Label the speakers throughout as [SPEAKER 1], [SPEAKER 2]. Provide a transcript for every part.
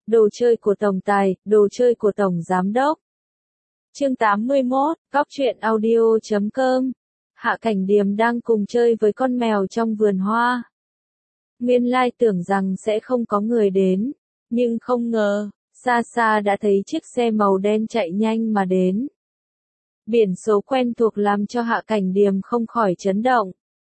[SPEAKER 1] Đồ chơi của tổng tài, đồ chơi của tổng giám đốc. Chương 81, Cóc truyện audio.com. Hạ Cảnh Điềm đang cùng chơi với con mèo trong vườn hoa. Nguyên lai tưởng rằng sẽ không có người đến, nhưng không ngờ, xa xa đã thấy chiếc xe màu đen chạy nhanh mà đến. Biển số quen thuộc làm cho Hạ Cảnh Điềm không khỏi chấn động.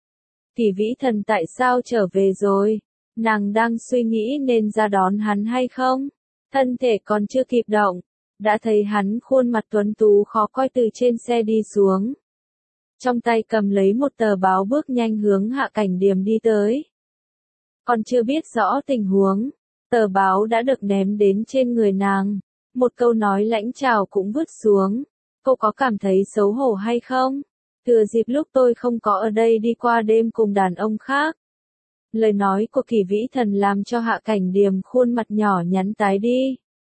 [SPEAKER 1] Tỷ Vĩ Thần tại sao trở về rồi? Nàng đang suy nghĩ nên ra đón hắn hay không? Thân thể còn chưa kịp động, đã thấy hắn khuôn mặt tuấn tú khó coi từ trên xe đi xuống. Trong tay cầm lấy một tờ báo bước nhanh hướng Hạ Cảnh Điềm đi tới. Còn chưa biết rõ tình huống, tờ báo đã được ném đến trên người nàng. Một câu nói lãnh trào cũng vứt xuống. Cô có cảm thấy xấu hổ hay không? Thừa dịp lúc tôi không có ở đây đi qua đêm cùng đàn ông khác. Lời nói của Kỳ Vĩ Thần làm cho Hạ Cảnh Điềm khuôn mặt nhỏ nhắn tái đi.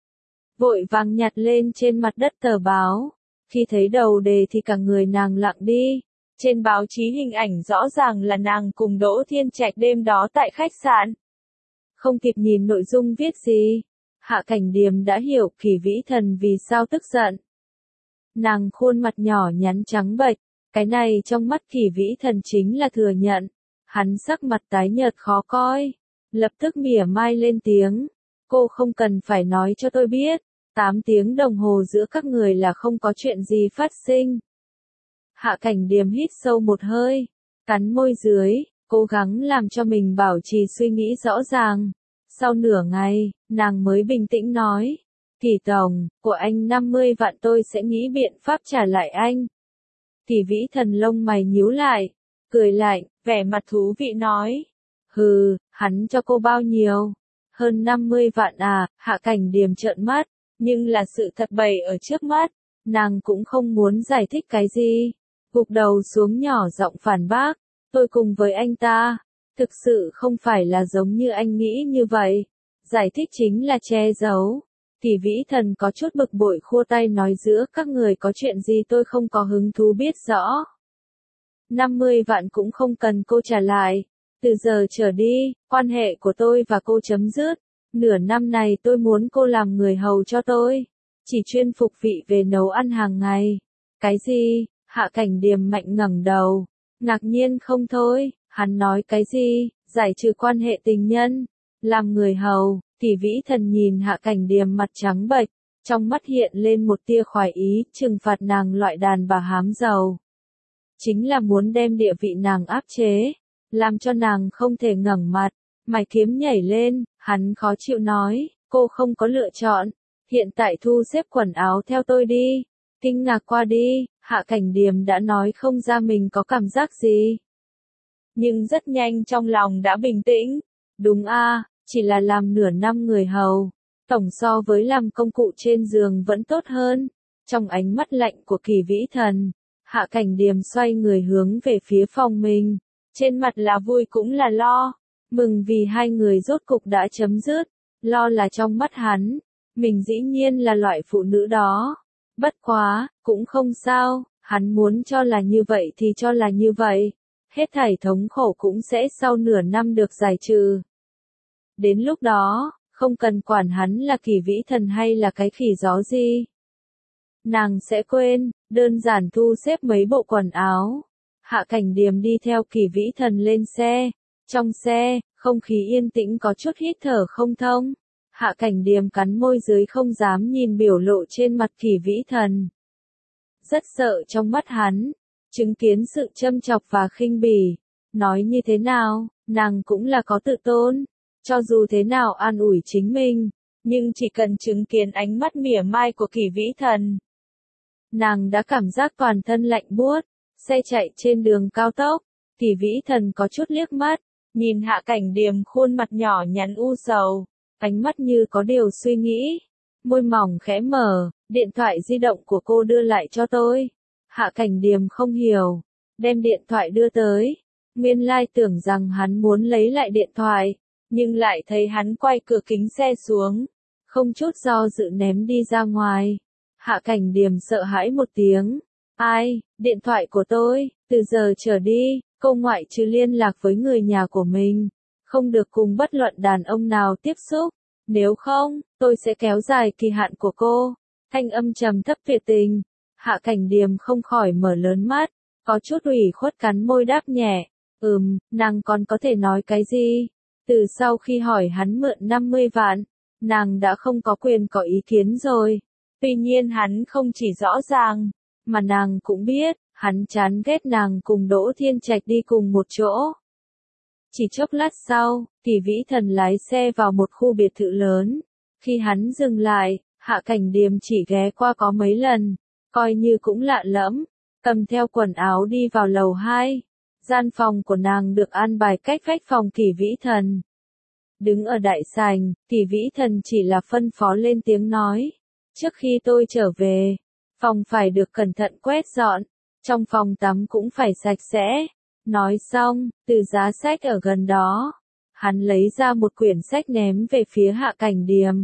[SPEAKER 1] Vội vàng nhặt lên trên mặt đất tờ báo. Khi thấy đầu đề thì cả người nàng lặng đi. Trên báo chí hình ảnh rõ ràng là nàng cùng Đỗ Thiên Trạch đêm đó tại khách sạn. Không kịp nhìn nội dung viết gì, Hạ Cảnh Điềm đã hiểu Kỳ Vĩ Thần vì sao tức giận. Nàng khuôn mặt nhỏ nhắn trắng bệch, cái này trong mắt Kỳ Vĩ Thần chính là thừa nhận. Hắn sắc mặt tái nhợt khó coi, lập tức mỉa mai lên tiếng. Cô không cần phải nói cho tôi biết, 8 tiếng đồng hồ giữa các người là không có chuyện gì phát sinh. Hạ Cảnh Điềm hít sâu một hơi, cắn môi dưới, cố gắng làm cho mình bảo trì suy nghĩ rõ ràng. Sau nửa ngày, nàng mới bình tĩnh nói, Kỳ tổng, của anh 50 vạn tôi sẽ nghĩ biện pháp trả lại anh. Kỳ Vĩ Thần lông mày nhíu lại, cười lạnh, vẻ mặt thú vị nói. Hừ, hắn cho cô bao nhiêu? Hơn 50 vạn à? Hạ Cảnh Điềm trợn mắt, nhưng là sự thật bày ở trước mắt, nàng cũng không muốn giải thích cái gì. Gục đầu xuống nhỏ giọng phản bác, tôi cùng với anh ta, thực sự không phải là giống như anh nghĩ như vậy. Giải thích chính là che giấu. Kỳ Vĩ Thần có chút bực bội khua tay nói giữa các người có chuyện gì tôi không có hứng thú biết rõ. 50 vạn cũng không cần cô trả lại. Từ giờ trở đi, quan hệ của tôi và cô chấm dứt. Nửa năm này tôi muốn cô làm người hầu cho tôi. Chỉ chuyên phục vị về nấu ăn hàng ngày. Cái gì? Hạ Cảnh Điềm mạnh ngẩng đầu. Ngạc nhiên không thôi, hắn nói cái gì? Giải trừ quan hệ tình nhân. Làm người hầu. Kỳ Vĩ Thần nhìn Hạ Cảnh Điềm mặt trắng bệch. Trong mắt hiện lên một tia khoái ý, trừng phạt nàng loại đàn bà hám giàu. Chính là muốn đem địa vị nàng áp chế, làm cho nàng không thể ngẩng mặt, mày kiếm nhảy lên, hắn khó chịu nói, cô không có lựa chọn, hiện tại thu xếp quần áo theo tôi đi. Kinh ngạc qua đi, Hạ Cảnh Điềm đã nói không ra mình có cảm giác gì. Nhưng rất nhanh trong lòng đã bình tĩnh, đúng a, chỉ là làm nửa năm người hầu, tổng so với làm công cụ trên giường vẫn tốt hơn. Trong ánh mắt lạnh của Kỳ Vĩ Thần, Hạ Cảnh Điềm xoay người hướng về phía phòng mình, trên mặt là vui cũng là lo, mừng vì hai người rốt cục đã chấm dứt, lo là trong mắt hắn, mình dĩ nhiên là loại phụ nữ đó. Bất quá, cũng không sao, hắn muốn cho là như vậy thì cho là như vậy, hết thảy thống khổ cũng sẽ sau nửa năm được giải trừ. Đến lúc đó, không cần quản hắn là Kỳ Vĩ Thần hay là cái khỉ gió gì. Nàng sẽ quên, đơn giản thu xếp mấy bộ quần áo. Hạ Cảnh Điềm đi theo Kỳ Vĩ Thần lên xe. Trong xe, không khí yên tĩnh có chút hít thở không thông. Hạ Cảnh Điềm cắn môi dưới không dám nhìn biểu lộ trên mặt Kỳ Vĩ Thần. Rất sợ trong mắt hắn, chứng kiến sự châm chọc và khinh bỉ. Nói như thế nào, nàng cũng là có tự tôn. Cho dù thế nào an ủi chính mình, nhưng chỉ cần chứng kiến ánh mắt mỉa mai của Kỳ Vĩ Thần, nàng đã cảm giác toàn thân lạnh buốt. Xe chạy trên đường cao tốc, Kỳ Vĩ Thần có chút liếc mắt, nhìn Hạ Cảnh Điềm khuôn mặt nhỏ nhắn u sầu, ánh mắt như có điều suy nghĩ, môi mỏng khẽ mở, điện thoại di động của cô đưa lại cho tôi. Hạ Cảnh Điềm không hiểu, đem điện thoại đưa tới, nguyên lai tưởng rằng hắn muốn lấy lại điện thoại, nhưng lại thấy hắn quay cửa kính xe xuống, không chút do dự ném đi ra ngoài. Hạ Cảnh Điềm sợ hãi một tiếng. Ai, điện thoại của tôi, từ giờ trở đi, cô ngoại trừ liên lạc với người nhà của mình, không được cùng bất luận đàn ông nào tiếp xúc. Nếu không, tôi sẽ kéo dài kỳ hạn của cô. Thanh âm trầm thấp tuyệt tình. Hạ Cảnh Điềm không khỏi mở lớn mắt, có chút ủy khuất cắn môi đáp nhẹ. Nàng còn có thể nói cái gì? Từ sau khi hỏi hắn mượn 50 vạn, nàng đã không có quyền có ý kiến rồi. Tuy nhiên hắn không chỉ rõ ràng, mà nàng cũng biết, hắn chán ghét nàng cùng Đỗ Thiên Trạch đi cùng một chỗ. Chỉ chốc lát sau, Kỳ Vĩ Thần lái xe vào một khu biệt thự lớn. Khi hắn dừng lại, Hạ Cảnh Điềm chỉ ghé qua có mấy lần, coi như cũng lạ lẫm, cầm theo quần áo đi vào lầu 2. Gian phòng của nàng được an bài cách vách phòng Kỳ Vĩ Thần. Đứng ở đại sảnh, Kỳ Vĩ Thần chỉ là phân phó lên tiếng nói. Trước khi tôi trở về, phòng phải được cẩn thận quét dọn, trong phòng tắm cũng phải sạch sẽ. Nói xong, từ giá sách ở gần đó, hắn lấy ra một quyển sách ném về phía Hạ Cảnh Điềm.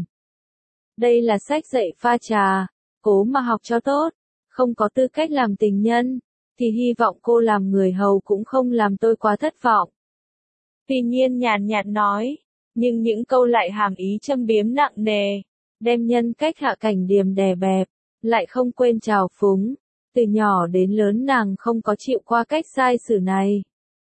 [SPEAKER 1] Đây là sách dạy pha trà, cố mà học cho tốt, không có tư cách làm tình nhân, thì hy vọng cô làm người hầu cũng không làm tôi quá thất vọng. Tuy nhiên nhàn nhạt nói, nhưng những câu lại hàm ý châm biếm nặng nề, đem nhân cách Hạ Cảnh Điềm đè bẹp, lại không quên trào phúng. Từ nhỏ đến lớn nàng không có chịu qua cách sai xử này.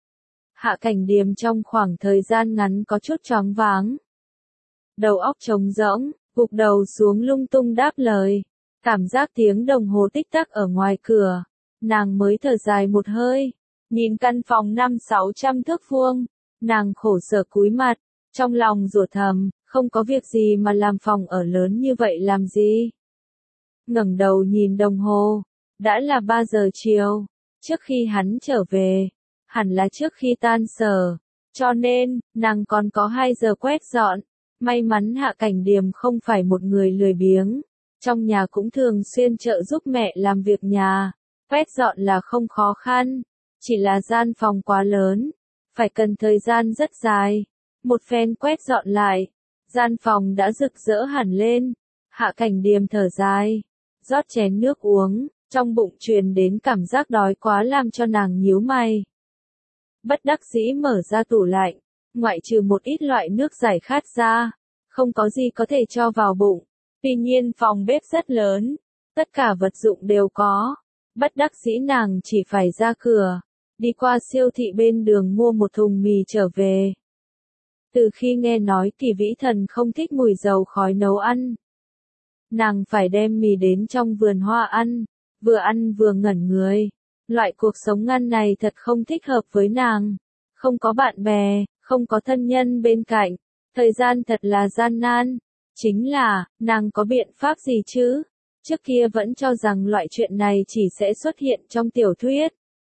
[SPEAKER 1] Hạ Cảnh Điềm trong khoảng thời gian ngắn có chút choáng váng. Đầu óc trống rỗng, gục đầu xuống lung tung đáp lời. Cảm giác tiếng đồng hồ tích tắc ở ngoài cửa. Nàng mới thở dài một hơi. Nhìn căn phòng 500-600 thước vuông. Nàng khổ sở cúi mặt. Trong lòng rủa thầm, không có việc gì mà làm phòng ở lớn như vậy làm gì. Ngẩng đầu nhìn đồng hồ. Đã là 3 giờ chiều, trước khi hắn trở về, hẳn là trước khi tan sở, cho nên, nàng còn có 2 giờ quét dọn. May mắn Hạ Cảnh Điềm không phải một người lười biếng, trong nhà cũng thường xuyên trợ giúp mẹ làm việc nhà, quét dọn là không khó khăn, chỉ là gian phòng quá lớn, phải cần thời gian rất dài. Một phen quét dọn lại, gian phòng đã rực rỡ hẳn lên. Hạ Cảnh Điềm thở dài, rót chén nước uống. Trong bụng truyền đến cảm giác đói quá làm cho nàng nhíu mày. Bất đắc dĩ mở ra tủ lạnh, ngoại trừ một ít loại nước giải khát ra, không có gì có thể cho vào bụng. Tuy nhiên phòng bếp rất lớn, tất cả vật dụng đều có. Bất đắc dĩ nàng chỉ phải ra cửa, đi qua siêu thị bên đường mua một thùng mì trở về. Từ khi nghe nói Kỳ Vĩ Thần không thích mùi dầu khói nấu ăn, nàng phải đem mì đến trong vườn hoa ăn vừa ngẩn người. Loại cuộc sống ngăn này thật không thích hợp với nàng. Không có bạn bè, không có thân nhân bên cạnh. Thời gian thật là gian nan. Chính là, nàng có biện pháp gì chứ? Trước kia vẫn cho rằng loại chuyện này chỉ sẽ xuất hiện trong tiểu thuyết.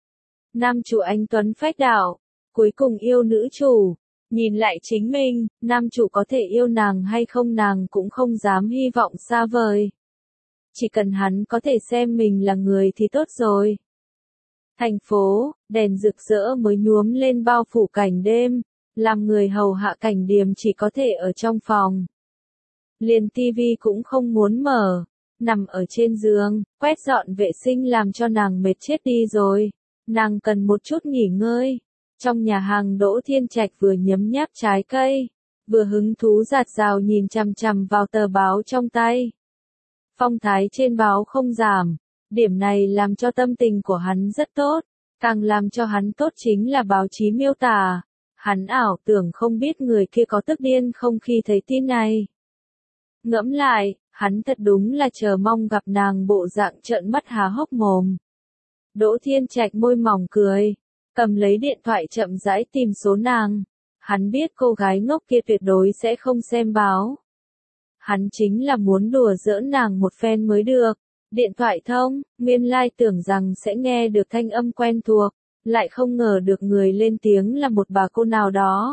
[SPEAKER 1] Nam chủ anh Tuấn phách đạo, cuối cùng yêu nữ chủ. Nhìn lại chính mình, nam chủ có thể yêu nàng hay không nàng cũng không dám hy vọng xa vời. Chỉ cần hắn có thể xem mình là người thì tốt rồi. Thành phố, đèn rực rỡ mới nhuốm lên bao phủ cảnh đêm, làm người hầu Hạ Cảnh Điềm chỉ có thể ở trong phòng. Liền tivi cũng không muốn mở, nằm ở trên giường, quét dọn vệ sinh làm cho nàng mệt chết đi rồi. Nàng cần một chút nghỉ ngơi. Trong nhà hàng Đỗ Thiên Trạch vừa nhấm nháp trái cây, vừa hứng thú dạt dào nhìn chằm chằm vào tờ báo trong tay. Phong thái trên báo không giảm, điểm này làm cho tâm tình của hắn rất tốt, càng làm cho hắn tốt chính là báo chí miêu tả. Hắn ảo tưởng không biết người kia có tức điên không khi thấy tin này. Ngẫm lại, hắn thật đúng là chờ mong gặp nàng bộ dạng trợn mắt há hốc mồm. Đỗ Thiên Trạch môi mỏng cười, cầm lấy điện thoại chậm rãi tìm số nàng. Hắn biết cô gái ngốc kia tuyệt đối sẽ không xem báo. Hắn chính là muốn đùa giỡn nàng một phen mới được. Điện thoại thông, nguyên lai tưởng rằng sẽ nghe được thanh âm quen thuộc, lại không ngờ được người lên tiếng là một bà cô nào đó.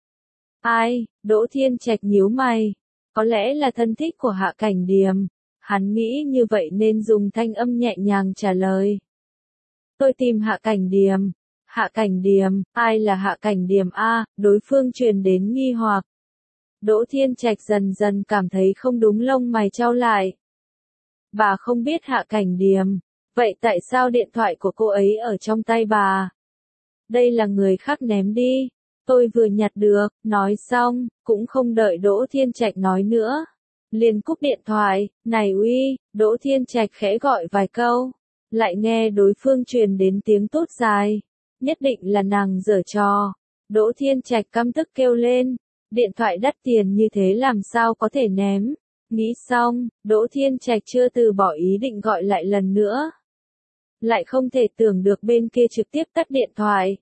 [SPEAKER 1] Ai? Đỗ Thiên Trạch nhíu mày. Có lẽ là thân thích của Hạ Cảnh Điềm. Hắn nghĩ như vậy nên dùng thanh âm nhẹ nhàng trả lời. Tôi tìm Hạ Cảnh Điềm. Hạ Cảnh Điềm, ai là Hạ Cảnh Điềm a? Đối phương truyền đến nghi hoặc. Đỗ Thiên Trạch dần dần cảm thấy không đúng, lông mày chau lại. Bà không biết Hạ Cảnh Điềm, vậy tại sao điện thoại của cô ấy ở trong tay bà? Đây là người khác ném đi. Tôi vừa nhặt được, nói xong, cũng không đợi Đỗ Thiên Trạch nói nữa. Liền cúp điện thoại, này uy, Đỗ Thiên Trạch khẽ gọi vài câu. Lại nghe đối phương truyền đến tiếng tốt dài. Nhất định là nàng giở trò. Đỗ Thiên Trạch căm tức kêu lên. Điện thoại đắt tiền như thế làm sao có thể ném. Nghĩ xong, Đỗ Thiên Trạch chưa từ bỏ ý định gọi lại lần nữa. Lại không thể tưởng được bên kia trực tiếp tắt điện thoại.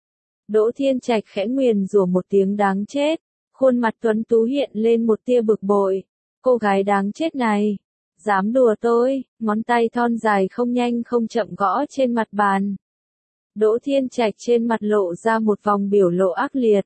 [SPEAKER 1] Đỗ Thiên Trạch khẽ nguyền rủa một tiếng đáng chết. Khuôn mặt tuấn tú hiện lên một tia bực bội. Cô gái đáng chết này. Dám đùa tôi, ngón tay thon dài không nhanh không chậm gõ trên mặt bàn. Đỗ Thiên Trạch trên mặt lộ ra một vòng biểu lộ ác liệt.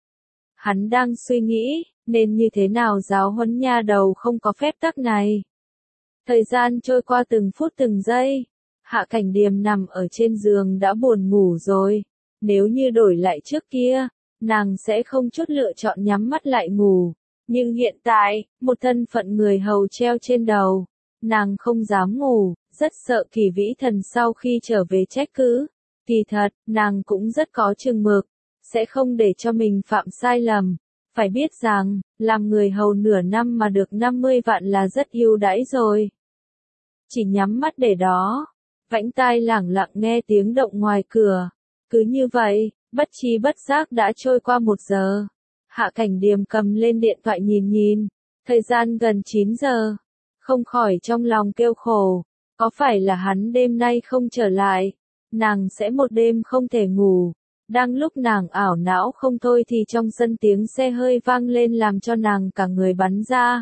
[SPEAKER 1] Hắn đang suy nghĩ, nên như thế nào giáo huấn nha đầu không có phép tắc này. Thời gian trôi qua từng phút từng giây. Hạ Cảnh Điềm nằm ở trên giường đã buồn ngủ rồi. Nếu như đổi lại trước kia, nàng sẽ không chút lựa chọn nhắm mắt lại ngủ. Nhưng hiện tại, một thân phận người hầu treo trên đầu. Nàng không dám ngủ, rất sợ Kỳ Vĩ Thần sau khi trở về trách cứ. Kỳ thật, nàng cũng rất có chừng mực, sẽ không để cho mình phạm sai lầm. Phải biết rằng, làm người hầu nửa năm mà được 50 vạn là rất ưu đãi rồi. Chỉ nhắm mắt để đó, vãnh tai lẳng lặng nghe tiếng động ngoài cửa. Cứ như vậy, bất tri bất giác đã trôi qua 1 giờ. Hạ Cảnh Điềm cầm lên điện thoại nhìn, thời gian gần 9 giờ. Không khỏi trong lòng kêu khổ, có phải là hắn đêm nay không trở lại, nàng sẽ một đêm không thể ngủ. Đang lúc nàng ảo não không thôi thì trong sân tiếng xe hơi vang lên làm cho nàng cả người bắn ra.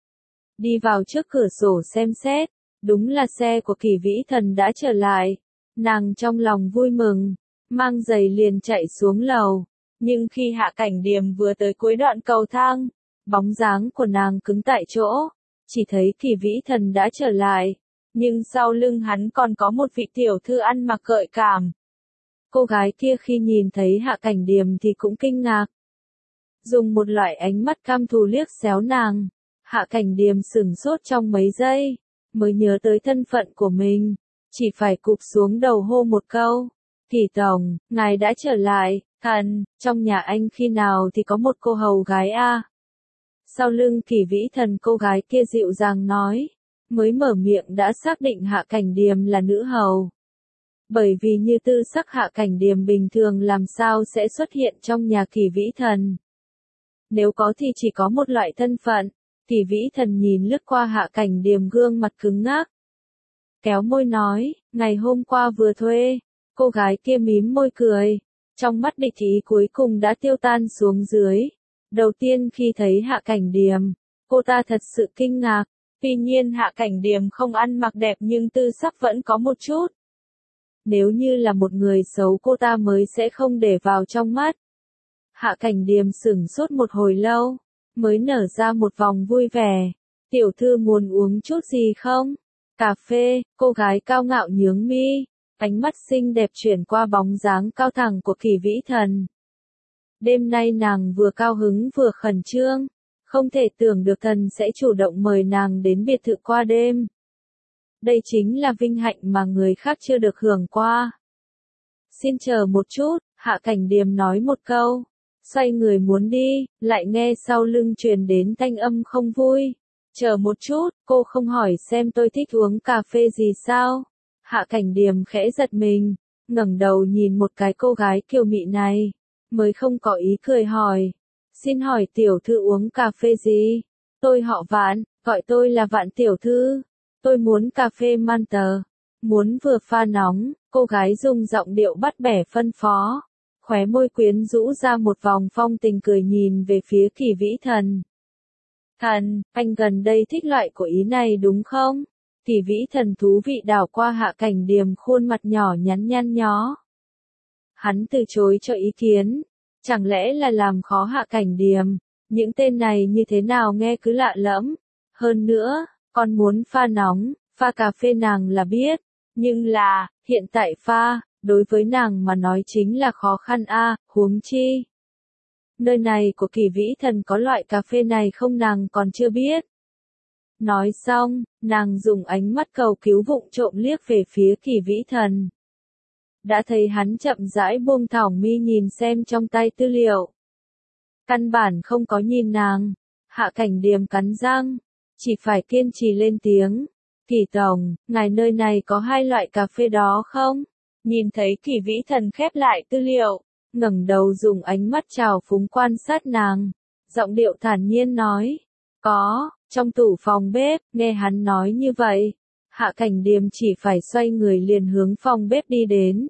[SPEAKER 1] Đi vào trước cửa sổ xem xét, đúng là xe của Kỳ Vĩ Thần đã trở lại. Nàng trong lòng vui mừng, mang giày liền chạy xuống lầu. Nhưng khi Hạ Cảnh Điềm vừa tới cuối đoạn cầu thang, bóng dáng của nàng cứng tại chỗ. Chỉ thấy Kỳ Vĩ Thần đã trở lại, nhưng sau lưng hắn còn có một vị tiểu thư ăn mặc gợi cảm. Cô gái kia khi nhìn thấy Hạ Cảnh Điềm thì cũng kinh ngạc. Dùng một loại ánh mắt căm thù liếc xéo nàng. Hạ Cảnh Điềm sửng sốt trong mấy giây, mới nhớ tới thân phận của mình. Chỉ phải cụp xuống đầu hô một câu. Kỳ tổng, ngài đã trở lại, thần, trong nhà anh khi nào thì có một cô hầu gái a? Sau lưng Kỳ Vĩ Thần cô gái kia dịu dàng nói, mới mở miệng đã xác định Hạ Cảnh Điềm là nữ hầu. Bởi vì như tư sắc Hạ Cảnh Điềm bình thường làm sao sẽ xuất hiện trong nhà Kỳ Vĩ Thần. Nếu có thì chỉ có một loại thân phận. Kỳ Vĩ Thần nhìn lướt qua Hạ Cảnh Điềm gương mặt cứng ngắc. Kéo môi nói, ngày hôm qua vừa thuê. Cô gái kia mím môi cười. Trong mắt địch ý cuối cùng đã tiêu tan xuống dưới. Đầu tiên khi thấy Hạ Cảnh Điềm, cô ta thật sự kinh ngạc. Tuy nhiên Hạ Cảnh Điềm không ăn mặc đẹp nhưng tư sắc vẫn có một chút. Nếu như là một người xấu cô ta mới sẽ không để vào trong mắt. Hạ Cảnh Điềm sửng sốt một hồi lâu, mới nở ra một vòng vui vẻ. Tiểu thư muốn uống chút gì không? Cà phê, cô gái cao ngạo nhướng mi, ánh mắt xinh đẹp chuyển qua bóng dáng cao thẳng của Kỳ Vĩ Thần. Đêm nay nàng vừa cao hứng vừa khẩn trương, không thể tưởng được thần sẽ chủ động mời nàng đến biệt thự qua đêm. Đây chính là vinh hạnh mà người khác chưa được hưởng qua. Xin chờ một chút, Hạ Cảnh Điềm nói một câu, xoay người muốn đi, lại nghe sau lưng truyền đến thanh âm không vui. Chờ một chút, cô không hỏi xem tôi thích uống cà phê gì sao? Hạ Cảnh Điềm khẽ giật mình, ngẩng đầu nhìn một cái cô gái kiều mị này, mới không có ý cười hỏi. Xin hỏi tiểu thư uống cà phê gì? Tôi họ Vạn, gọi tôi là Vạn tiểu thư. Tôi muốn cà phê Manter. Muốn vừa pha nóng, cô gái dùng giọng điệu bắt bẻ phân phó. Khóe môi quyến rũ ra một vòng phong tình cười nhìn về phía Kỳ Vĩ Thần. Thần, anh gần đây thích loại của ý này đúng không? Kỳ Vĩ Thần thú vị đảo qua Hạ Cảnh Điềm khuôn mặt nhỏ nhắn nhăn nhó. Hắn từ chối cho ý kiến. Chẳng lẽ là làm khó Hạ Cảnh Điềm? Những tên này như thế nào nghe cứ lạ lẫm. Hơn nữa, còn muốn pha nóng, pha cà phê nàng là biết. Nhưng là, hiện tại pha, đối với nàng mà nói chính là khó khăn a, huống chi. Nơi này của Kỳ Vĩ Thần có loại cà phê này không nàng còn chưa biết. Nói xong, nàng dùng ánh mắt cầu cứu vụng trộm liếc về phía Kỳ Vĩ Thần. đã thấy hắn chậm rãi buông thõng mi nhìn xem trong tay tư liệu. Căn bản không có nhìn nàng, Hạ Cảnh Điềm cắn răng, chỉ phải kiên trì lên tiếng. Kỳ tổng, ngài nơi này có 2 loại cà phê đó không? Nhìn thấy Kỳ Vĩ Thần khép lại tư liệu, ngẩng đầu dùng ánh mắt trào phúng quan sát nàng, giọng điệu thản nhiên nói. Có, trong tủ phòng bếp. Nghe hắn nói như vậy, Hạ Cảnh Điềm chỉ phải xoay người liền hướng phòng bếp đi đến.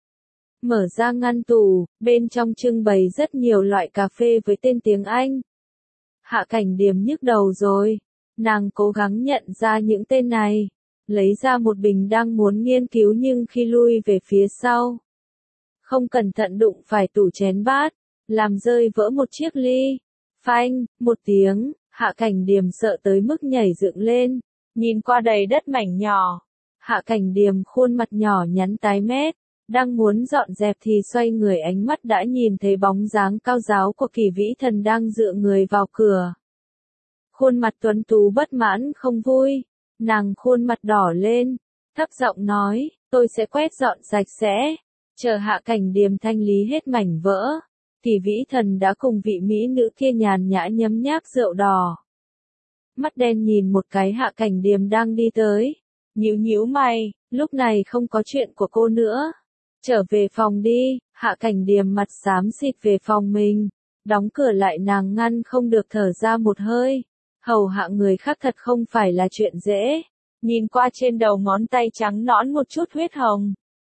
[SPEAKER 1] Mở ra ngăn tủ, bên trong trưng bày rất nhiều loại cà phê với tên tiếng Anh. Hạ Cảnh Điềm nhức đầu rồi, nàng cố gắng nhận ra những tên này, lấy ra một bình đang muốn nghiên cứu nhưng khi lui về phía sau, không cẩn thận đụng phải tủ chén bát, làm rơi vỡ một chiếc ly. Phanh, một tiếng, Hạ Cảnh Điềm sợ tới mức nhảy dựng lên, nhìn qua đầy đất mảnh nhỏ. Hạ Cảnh Điềm khuôn mặt nhỏ nhắn tái mét, đang muốn dọn dẹp thì xoay người ánh mắt đã nhìn thấy bóng dáng cao ráo của Kỳ Vĩ Thần đang dựa người vào cửa. Khuôn mặt tuấn tú bất mãn không vui, nàng khuôn mặt đỏ lên, thấp giọng nói, tôi sẽ quét dọn sạch sẽ. Chờ Hạ Cảnh Điềm thanh lý hết mảnh vỡ, Kỳ Vĩ Thần đã cùng vị mỹ nữ kia nhàn nhã nhấm nháp rượu đỏ. Mắt đen nhìn một cái Hạ Cảnh Điềm đang đi tới, nhíu nhíu mày, lúc này không có chuyện của cô nữa. Trở về phòng đi. Hạ Cảnh Điềm mặt xám xịt về phòng mình, đóng cửa lại, nàng ngăn không được thở ra một hơi. Hầu hạ người khác thật không phải là chuyện dễ. Nhìn qua trên đầu ngón tay trắng nõn một chút huyết hồng,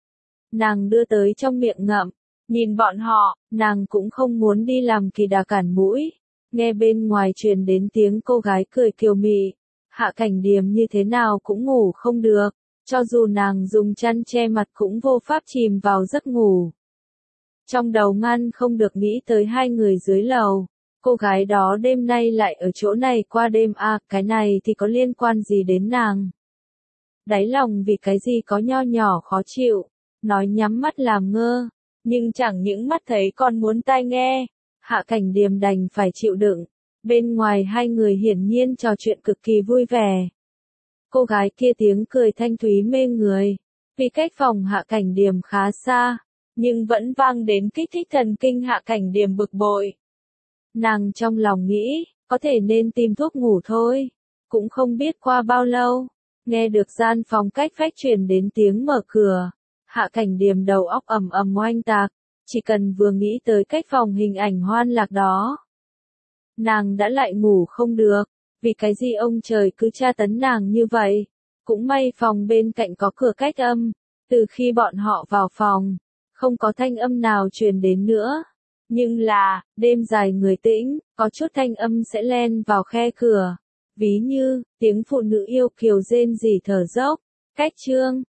[SPEAKER 1] nàng đưa tới trong miệng ngậm. Nhìn bọn họ, nàng cũng không muốn đi làm kỳ đà cản mũi. Nghe bên ngoài truyền đến tiếng cô gái cười kiều mị, Hạ Cảnh Điềm như thế nào cũng ngủ không được, cho dù nàng dùng chăn che mặt cũng vô pháp chìm vào giấc ngủ. Trong đầu ngăn không được nghĩ tới 2 người dưới lầu, cô gái đó đêm nay lại ở chỗ này qua đêm à, cái này thì có liên quan gì đến nàng? Đáy lòng vì cái gì có nho nhỏ khó chịu, nói nhắm mắt làm ngơ, nhưng chẳng những mắt thấy còn muốn tai nghe. Hạ Cảnh Điềm đành phải chịu đựng. Bên ngoài 2 người hiển nhiên trò chuyện cực kỳ vui vẻ. Cô gái kia tiếng cười thanh thúy mê người, vì cách phòng Hạ Cảnh Điềm khá xa, nhưng vẫn vang đến kích thích thần kinh Hạ Cảnh Điềm bực bội. Nàng trong lòng nghĩ, có thể nên tìm thuốc ngủ thôi. Cũng không biết qua bao lâu, nghe được gian phòng cách vách truyền đến tiếng mở cửa. Hạ Cảnh Điềm đầu óc ầm ầm oanh tạc, chỉ cần vừa nghĩ tới cách phòng hình ảnh hoan lạc đó, nàng đã lại ngủ không được. Vì cái gì ông trời cứ tra tấn nàng như vậy? Cũng may phòng bên cạnh có cửa cách âm, từ khi bọn họ vào phòng, không có thanh âm nào truyền đến nữa. Nhưng là, đêm dài người tĩnh, có chút thanh âm sẽ len vào khe cửa. Ví như, tiếng phụ nữ yêu kiều rên rỉ thở dốc. Cách chương